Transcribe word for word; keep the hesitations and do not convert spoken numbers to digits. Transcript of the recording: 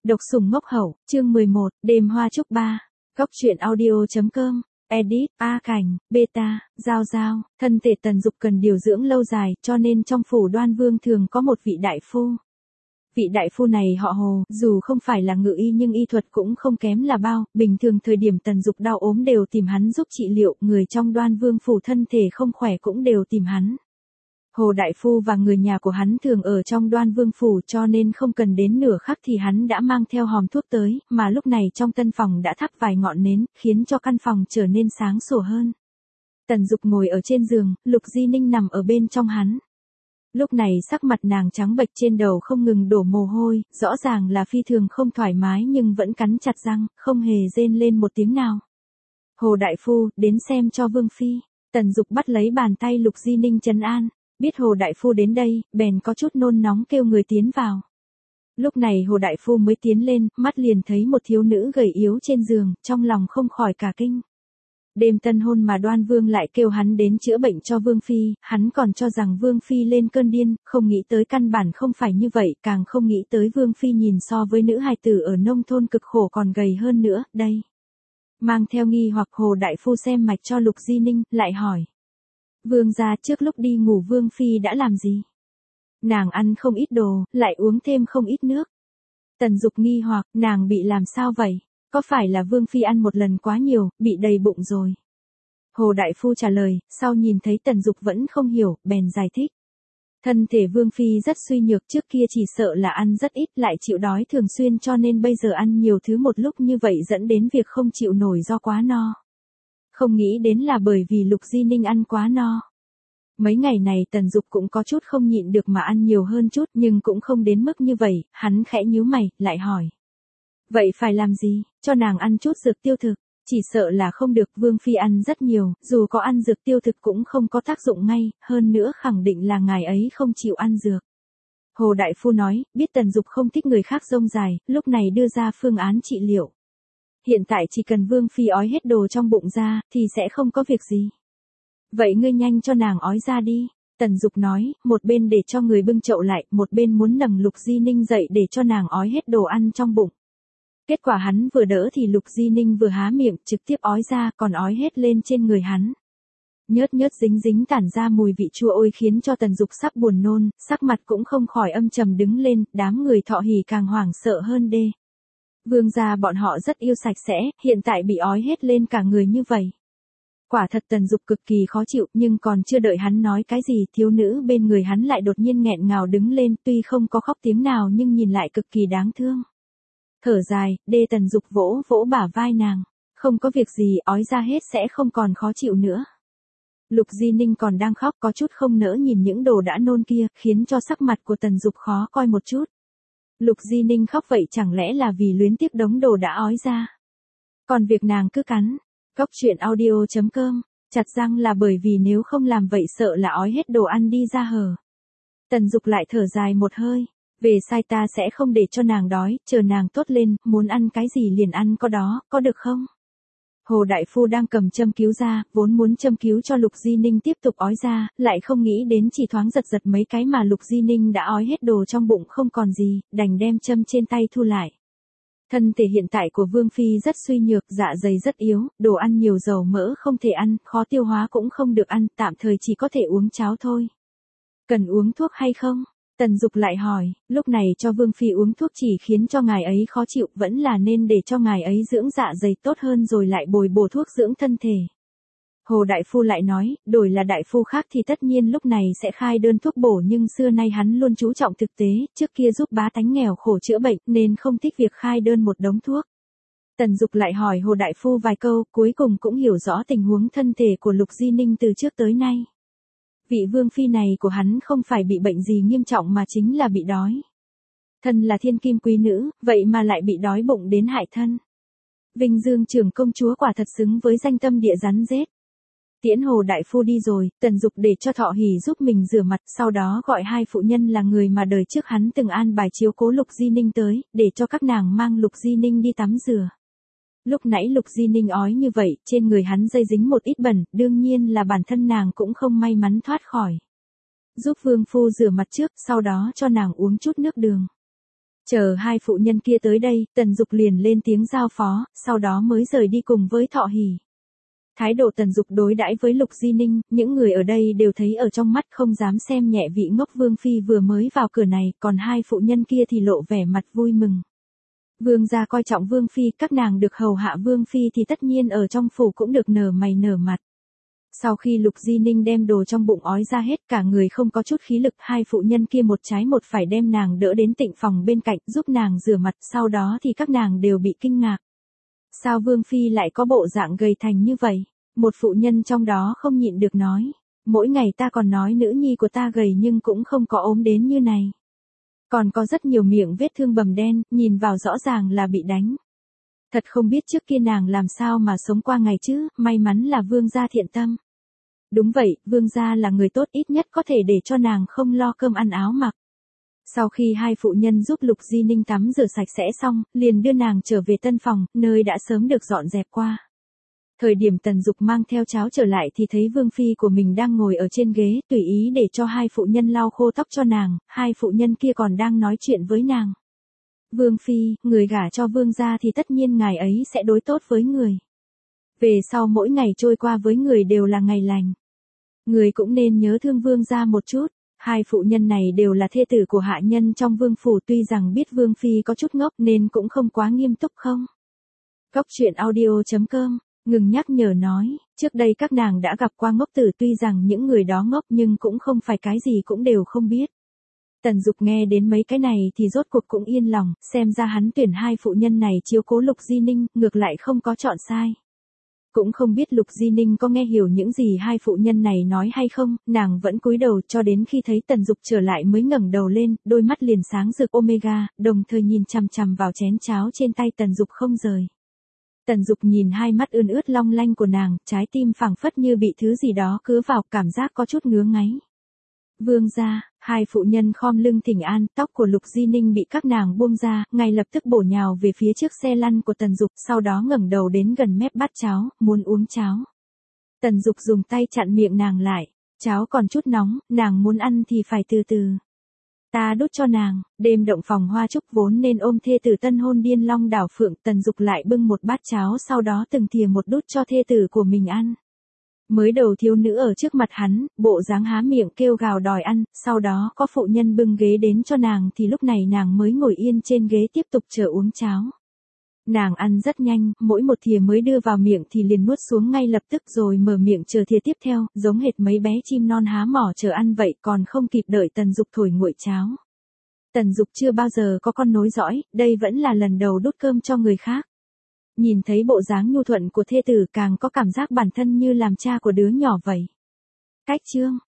Độc sủng ngốc hậu, chương mười một, đêm hoa trúc ba. Góc truyện audio.com, edit, A Cảnh, Beta, Giao Giao, thân thể Tần Dục cần điều dưỡng lâu dài, cho nên trong phủ Đoan Vương thường có một vị đại phu. Vị đại phu này họ Hồ, dù không phải là ngự y nhưng y thuật cũng không kém là bao, bình thường thời điểm Tần Dục đau ốm đều tìm hắn giúp trị liệu, người trong Đoan Vương phủ thân thể không khỏe cũng đều tìm hắn. Hồ Đại Phu và người nhà của hắn thường ở trong Đoan Vương phủ cho nên không cần đến nửa khắc thì hắn đã mang theo hòm thuốc tới, mà lúc này trong tân phòng đã thắp vài ngọn nến, khiến cho căn phòng trở nên sáng sủa hơn. Tần Dục ngồi ở trên giường, Lục Di Ninh nằm ở bên trong hắn. Lúc này sắc mặt nàng trắng bệch, trên đầu không ngừng đổ mồ hôi, rõ ràng là phi thường không thoải mái nhưng vẫn cắn chặt răng, không hề rên lên một tiếng nào. Hồ Đại Phu, đến xem cho Vương Phi. Tần Dục bắt lấy bàn tay Lục Di Ninh trấn an. Biết Hồ Đại Phu đến đây, bèn có chút nôn nóng kêu người tiến vào. Lúc này Hồ Đại Phu mới tiến lên, mắt liền thấy một thiếu nữ gầy yếu trên giường, trong lòng không khỏi cả kinh. Đêm tân hôn mà Đoan Vương lại kêu hắn đến chữa bệnh cho Vương Phi, hắn còn cho rằng Vương Phi lên cơn điên, không nghĩ tới căn bản không phải như vậy, càng không nghĩ tới Vương Phi nhìn so với nữ hài tử ở nông thôn cực khổ còn gầy hơn nữa, đây. Mang theo nghi hoặc Hồ Đại Phu xem mạch cho Lục Di Ninh, lại hỏi. Vương gia trước lúc đi ngủ Vương Phi đã làm gì? Nàng ăn không ít đồ, lại uống thêm không ít nước. Tần Dục nghi hoặc, nàng bị làm sao vậy? Có phải là Vương Phi ăn một lần quá nhiều, bị đầy bụng rồi? Hồ Đại Phu trả lời, sau nhìn thấy Tần Dục vẫn không hiểu, bèn giải thích. Thân thể Vương Phi rất suy nhược, trước kia chỉ sợ là ăn rất ít lại chịu đói thường xuyên cho nên bây giờ ăn nhiều thứ một lúc như vậy dẫn đến việc không chịu nổi do quá no. Không nghĩ đến là bởi vì Lục Di Ninh ăn quá no. Mấy ngày này Tần Dục cũng có chút không nhịn được mà ăn nhiều hơn chút nhưng cũng không đến mức như vậy, hắn khẽ nhíu mày, lại hỏi. Vậy phải làm gì, cho nàng ăn chút dược tiêu thực, chỉ sợ là không được. Vương Phi ăn rất nhiều, dù có ăn dược tiêu thực cũng không có tác dụng ngay, hơn nữa khẳng định là ngài ấy không chịu ăn dược. Hồ Đại Phu nói, biết Tần Dục không thích người khác rông dài, lúc này đưa ra phương án trị liệu. Hiện tại chỉ cần Vương Phi ói hết đồ trong bụng ra, thì sẽ không có việc gì. Vậy ngươi nhanh cho nàng ói ra đi. Tần Dục nói, một bên để cho người bưng chậu lại, một bên muốn nâng Lục Di Ninh dậy để cho nàng ói hết đồ ăn trong bụng. Kết quả hắn vừa đỡ thì Lục Di Ninh vừa há miệng, trực tiếp ói ra, còn ói hết lên trên người hắn. Nhớt nhớt dính dính tản ra mùi vị chua ôi khiến cho Tần Dục sắp buồn nôn, sắc mặt cũng không khỏi âm trầm đứng lên, đám người Thọ Hỉ càng hoảng sợ hơn đê. Vương gia bọn họ rất yêu sạch sẽ, hiện tại bị ói hết lên cả người như vậy. Quả thật Tần Dục cực kỳ khó chịu, nhưng còn chưa đợi hắn nói cái gì, thiếu nữ bên người hắn lại đột nhiên nghẹn ngào đứng lên, tuy không có khóc tiếng nào nhưng nhìn lại cực kỳ đáng thương. Thở dài, đê Tần Dục vỗ vỗ bả vai nàng, không có việc gì, ói ra hết sẽ không còn khó chịu nữa. Lục Di Ninh còn đang khóc có chút không nỡ nhìn những đồ đã nôn kia, khiến cho sắc mặt của Tần Dục khó coi một chút. Lục Di Ninh khóc vậy chẳng lẽ là vì luyến tiếc đống đồ đã ói ra. Còn việc nàng cứ cắn. Góc truyện audio.com, chặt răng là bởi vì nếu không làm vậy sợ là ói hết đồ ăn đi ra hở. Tần Dục lại thở dài một hơi. Về sai ta sẽ không để cho nàng đói, chờ nàng tốt lên, muốn ăn cái gì liền ăn có đó, có được không? Hồ Đại Phu đang cầm châm cứu ra, vốn muốn châm cứu cho Lục Di Ninh tiếp tục ói ra, lại không nghĩ đến chỉ thoáng giật giật mấy cái mà Lục Di Ninh đã ói hết đồ trong bụng không còn gì, đành đem châm trên tay thu lại. Thân thể hiện tại của Vương Phi rất suy nhược, dạ dày rất yếu, đồ ăn nhiều dầu mỡ không thể ăn, khó tiêu hóa cũng không được ăn, tạm thời chỉ có thể uống cháo thôi. Cần uống thuốc hay không? Tần Dục lại hỏi, lúc này cho Vương Phi uống thuốc chỉ khiến cho ngài ấy khó chịu, vẫn là nên để cho ngài ấy dưỡng dạ dày tốt hơn rồi lại bồi bổ thuốc dưỡng thân thể. Hồ Đại Phu lại nói, đổi là đại phu khác thì tất nhiên lúc này sẽ khai đơn thuốc bổ nhưng xưa nay hắn luôn chú trọng thực tế, trước kia giúp bá tánh nghèo khổ chữa bệnh nên không thích việc khai đơn một đống thuốc. Tần Dục lại hỏi Hồ Đại Phu vài câu, cuối cùng cũng hiểu rõ tình huống thân thể của Lục Di Ninh từ trước tới nay. Vị Vương Phi này của hắn không phải bị bệnh gì nghiêm trọng mà chính là bị đói. Thân là thiên kim quý nữ, vậy mà lại bị đói bụng đến hại thân. Vinh Dương trưởng công chúa quả thật xứng với danh tâm địa rắn rết. Tiễn Hồ Đại Phu đi rồi, Tần Dục để cho Thọ Hỉ giúp mình rửa mặt, sau đó gọi hai phụ nhân là người mà đời trước hắn từng an bài chiếu cố Lục Di Ninh tới, để cho các nàng mang Lục Di Ninh đi tắm rửa. Lúc nãy Lục Di Ninh ói như vậy, trên người hắn dây dính một ít bẩn, đương nhiên là bản thân nàng cũng không may mắn thoát khỏi. Giúp Vương Phu rửa mặt trước, sau đó cho nàng uống chút nước đường. Chờ hai phụ nhân kia tới đây, Tần Dục liền lên tiếng giao phó, sau đó mới rời đi cùng với Thọ Hỉ. Thái độ Tần Dục đối đãi với Lục Di Ninh, những người ở đây đều thấy ở trong mắt, không dám xem nhẹ vị ngốc Vương Phi vừa mới vào cửa này, còn hai phụ nhân kia thì lộ vẻ mặt vui mừng. Vương gia coi trọng Vương Phi, các nàng được hầu hạ Vương Phi thì tất nhiên ở trong phủ cũng được nở mày nở mặt. Sau khi Lục Di Ninh đem đồ trong bụng ói ra hết, cả người không có chút khí lực, hai phụ nhân kia một trái một phải đem nàng đỡ đến tịnh phòng bên cạnh, giúp nàng rửa mặt, sau đó thì các nàng đều bị kinh ngạc. Sao Vương Phi lại có bộ dạng gầy thành như vậy? Một phụ nhân trong đó không nhịn được nói. Mỗi ngày ta còn nói nữ nhi của ta gầy nhưng cũng không có ốm đến như này. Còn có rất nhiều miệng vết thương bầm đen, nhìn vào rõ ràng là bị đánh. Thật không biết trước kia nàng làm sao mà sống qua ngày chứ, may mắn là Vương gia thiện tâm. Đúng vậy, Vương gia là người tốt, ít nhất có thể để cho nàng không lo cơm ăn áo mặc. Sau khi hai phụ nhân giúp Lục Di Ninh tắm rửa sạch sẽ xong, liền đưa nàng trở về tân phòng, nơi đã sớm được dọn dẹp qua. Thời điểm Tần Dục mang theo cháo trở lại thì thấy Vương Phi của mình đang ngồi ở trên ghế, tùy ý để cho hai phụ nhân lau khô tóc cho nàng, hai phụ nhân kia còn đang nói chuyện với nàng. Vương Phi, người gả cho Vương gia thì tất nhiên ngài ấy sẽ đối tốt với người. Về sau mỗi ngày trôi qua với người đều là ngày lành. Người cũng nên nhớ thương Vương gia một chút. Hai phụ nhân này đều là thê tử của hạ nhân trong vương phủ, tuy rằng biết Vương Phi có chút ngốc nên cũng không quá nghiêm túc không. Cốc truyện audio chấm com, ngừng nhắc nhở nói, trước đây các nàng đã gặp qua ngốc tử, tuy rằng những người đó ngốc nhưng cũng không phải cái gì cũng đều không biết. Tần Dục nghe đến mấy cái này thì rốt cuộc cũng yên lòng, xem ra hắn tuyển hai phụ nhân này chiếu cố Lục Di Ninh, ngược lại không có chọn sai. Cũng không biết Lục Di Ninh có nghe hiểu những gì hai phụ nhân này nói hay không, nàng vẫn cúi đầu cho đến khi thấy Tần Dục trở lại mới ngẩng đầu lên, đôi mắt liền sáng rực omega, đồng thời nhìn chằm chằm vào chén cháo trên tay Tần Dục không rời. Tần Dục nhìn hai mắt ươn ướt long lanh của nàng, trái tim phảng phất như bị thứ gì đó cứa vào, cảm giác có chút ngứa ngáy. Vương gia, hai phụ nhân khom lưng thỉnh an, tóc của Lục Di Ninh bị các nàng buông ra, ngay lập tức bổ nhào về phía trước xe lăn của Tần Dục, sau đó ngẩng đầu đến gần mép bát cháo, muốn uống cháo. Tần Dục dùng tay chặn miệng nàng lại, cháo còn chút nóng, nàng muốn ăn thì phải từ từ. Ta đút cho nàng, đêm động phòng hoa trúc vốn nên ôm thê tử tân hôn điên long đảo phượng, Tần Dục lại bưng một bát cháo, sau đó từng thìa một đút cho thê tử của mình ăn. Mới đầu thiếu nữ ở trước mặt hắn, bộ dáng há miệng kêu gào đòi ăn, sau đó có phụ nhân bưng ghế đến cho nàng thì lúc này nàng mới ngồi yên trên ghế tiếp tục chờ uống cháo. Nàng ăn rất nhanh, mỗi một thìa mới đưa vào miệng thì liền nuốt xuống ngay lập tức rồi mở miệng chờ thìa tiếp theo, giống hệt mấy bé chim non há mỏ chờ ăn vậy, còn không kịp đợi Tần Dục thổi nguội cháo. Tần Dục chưa bao giờ có con nối dõi, đây vẫn là lần đầu đút cơm cho người khác. Nhìn thấy bộ dáng nhu thuận của thê tử càng có cảm giác bản thân như làm cha của đứa nhỏ vậy. Cách chương